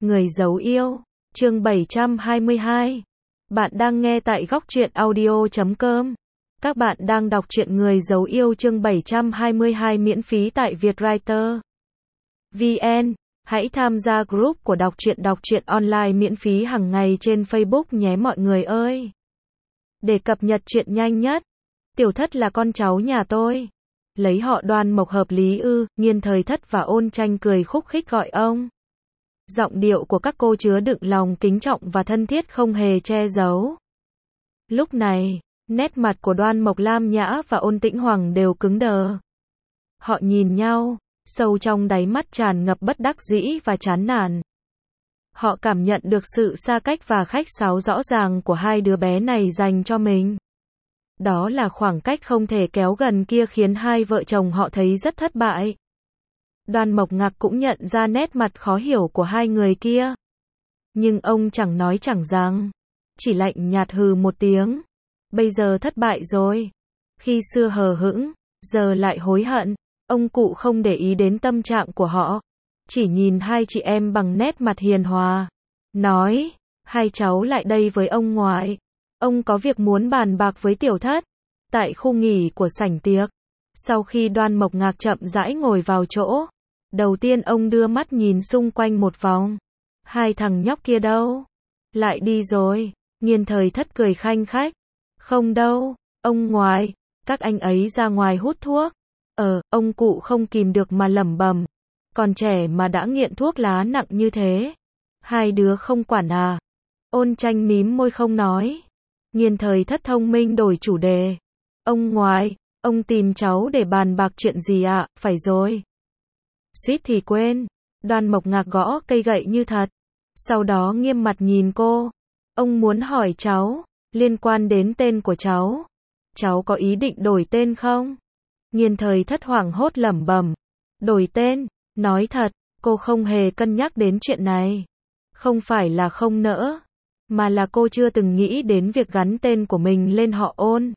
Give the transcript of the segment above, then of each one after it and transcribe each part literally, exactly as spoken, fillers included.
Người giấu yêu, chương bảy trăm hai mươi hai. Bạn đang nghe tại góc truyện audio chấm com. Các bạn đang đọc truyện Người giấu yêu chương bảy trăm hai mươi hai miễn phí tại Vietwriter vê en. Hãy tham gia group của đọc truyện đọc truyện online miễn phí hàng ngày trên Facebook nhé mọi người ơi. Để cập nhật truyện nhanh nhất. Tiểu Thất là con cháu nhà tôi. Lấy họ Đoan Mộc hợp lý ư? Nghiên Thời Thất và Ôn Tranh cười khúc khích gọi ông. Giọng điệu của các cô chứa đựng lòng kính trọng và thân thiết không hề che giấu. Lúc này, nét mặt của Đoan Mộc Lam Nhã và Ôn Tĩnh Hoàng đều cứng đờ. Họ nhìn nhau, sâu trong đáy mắt tràn ngập bất đắc dĩ và chán nản. Họ cảm nhận được sự xa cách và khách sáo rõ ràng của hai đứa bé này dành cho mình. Đó là khoảng cách không thể kéo gần kia khiến hai vợ chồng họ thấy rất thất bại. Đoan Mộc Ngạc cũng nhận ra nét mặt khó hiểu của hai người kia. Nhưng ông chẳng nói chẳng rằng, chỉ lạnh nhạt hừ một tiếng. Bây giờ thất bại rồi. Khi xưa hờ hững, giờ lại hối hận. Ông cụ không để ý đến tâm trạng của họ. Chỉ nhìn hai chị em bằng nét mặt hiền hòa. Nói, hai cháu lại đây với ông ngoại. Ông có việc muốn bàn bạc với Tiểu Thất. Tại khu nghỉ của sảnh tiệc. Sau khi Đoan Mộc Ngạc chậm rãi ngồi vào chỗ. Đầu tiên ông đưa mắt nhìn xung quanh một vòng. Hai thằng nhóc kia đâu? Lại đi rồi. Nghiên Thời Thất cười khanh khách. Không đâu, ông ngoại. Các anh ấy ra ngoài hút thuốc. Ờ, ông cụ không kìm được mà lẩm bẩm. Còn trẻ mà đã nghiện thuốc lá nặng như thế. Hai đứa không quản à? Ôn Tranh mím môi không nói. Nghiên Thời Thất thông minh đổi chủ đề. Ông ngoại, ông tìm cháu để bàn bạc chuyện gì ạ? À? Phải rồi. Suýt thì quên. Đoan Mộc Ngạc gõ cây gậy như thật. Sau đó nghiêm mặt nhìn cô. Ông muốn hỏi cháu, liên quan đến tên của cháu. Cháu có ý định đổi tên không? Nghiên Thời Thất hoảng hốt lẩm bẩm. Đổi tên, nói thật, cô không hề cân nhắc đến chuyện này. Không phải là không nỡ, mà là cô chưa từng nghĩ đến việc gắn tên của mình lên họ Ôn.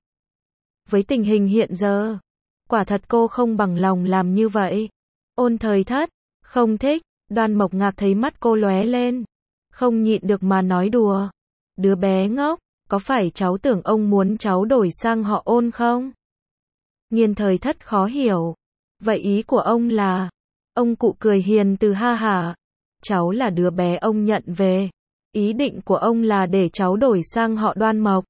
Với tình hình hiện giờ, quả thật cô không bằng lòng làm như vậy. Ôn Thời Thất, không thích. Đoan Mộc Ngạc thấy mắt cô lóe lên. Không nhịn được mà nói đùa. Đứa bé ngốc, có phải cháu tưởng ông muốn cháu đổi sang họ Ôn không? Nghiên Thời Thất khó hiểu. Vậy ý của ông là? Ông cụ cười hiền từ ha hả. Cháu là đứa bé ông nhận về. Ý định của ông là để cháu đổi sang họ Đoan Mộc.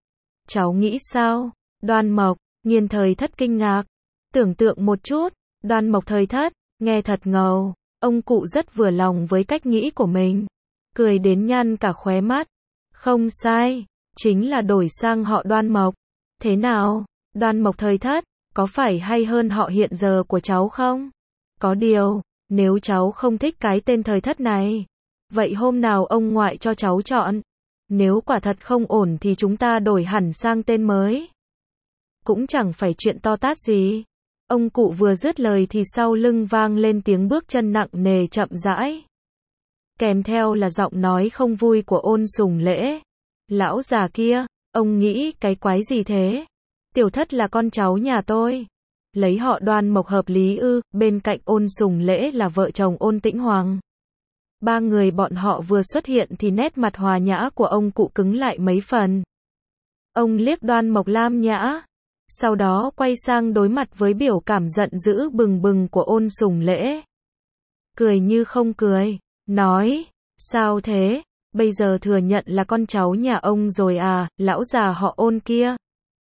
Cháu nghĩ sao? Đoan Mộc, Nghiên Thời Thất kinh ngạc. Tưởng tượng một chút, Đoan Mộc Thời Thất, nghe thật ngầu. Ông cụ rất vừa lòng với cách nghĩ của mình. Cười đến nhăn cả khóe mắt. Không sai, chính là đổi sang họ Đoan Mộc. Thế nào, Đoan Mộc Thời Thất, có phải hay hơn họ hiện giờ của cháu không? Có điều, nếu cháu không thích cái tên Thời Thất này, vậy hôm nào ông ngoại cho cháu chọn. Nếu quả thật không ổn thì chúng ta đổi hẳn sang tên mới. Cũng chẳng phải chuyện to tát gì. Ông cụ vừa dứt lời thì sau lưng vang lên tiếng bước chân nặng nề chậm rãi. Kèm theo là giọng nói không vui của Ôn Sùng Lễ. Lão già kia, ông nghĩ cái quái gì thế? Tiểu Thất là con cháu nhà tôi. Lấy họ Đoan Mộc hợp lý ư? Bên cạnh Ôn Sùng Lễ là vợ chồng Ôn Tĩnh Hoàng. Ba người bọn họ vừa xuất hiện thì nét mặt hòa nhã của ông cụ cứng lại mấy phần. Ông liếc Đoan Mộc Lam Nhã. Sau đó quay sang đối mặt với biểu cảm giận dữ bừng bừng của Ôn Sùng Lễ. Cười như không cười, nói, sao thế, bây giờ thừa nhận là con cháu nhà ông rồi à, lão già họ Ôn kia.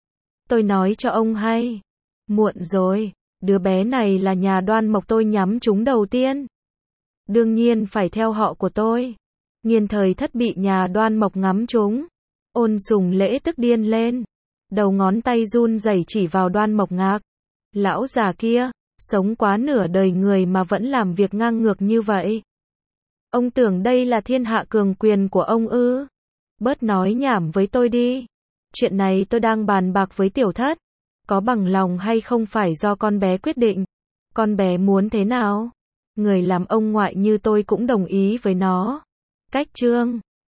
Tôi nói cho ông hay, muộn rồi, đứa bé này là nhà Đoan Mộc tôi nhắm trúng đầu tiên. Đương nhiên phải theo họ của tôi. Nghiên Thời Thất bị nhà Đoan Mộc ngắm trúng. Ôn Sùng Lễ tức điên lên. Đầu ngón tay run rẩy chỉ vào Đoan Mộc Ngạc. Lão già kia, sống quá nửa đời người mà vẫn làm việc ngang ngược như vậy. Ông tưởng đây là thiên hạ cường quyền của ông ư? Bớt nói nhảm với tôi đi. Chuyện này tôi đang bàn bạc với Tiểu Thất. Có bằng lòng hay không phải do con bé quyết định. Con bé muốn thế nào? Người làm ông ngoại như tôi cũng đồng ý với nó. Cách chương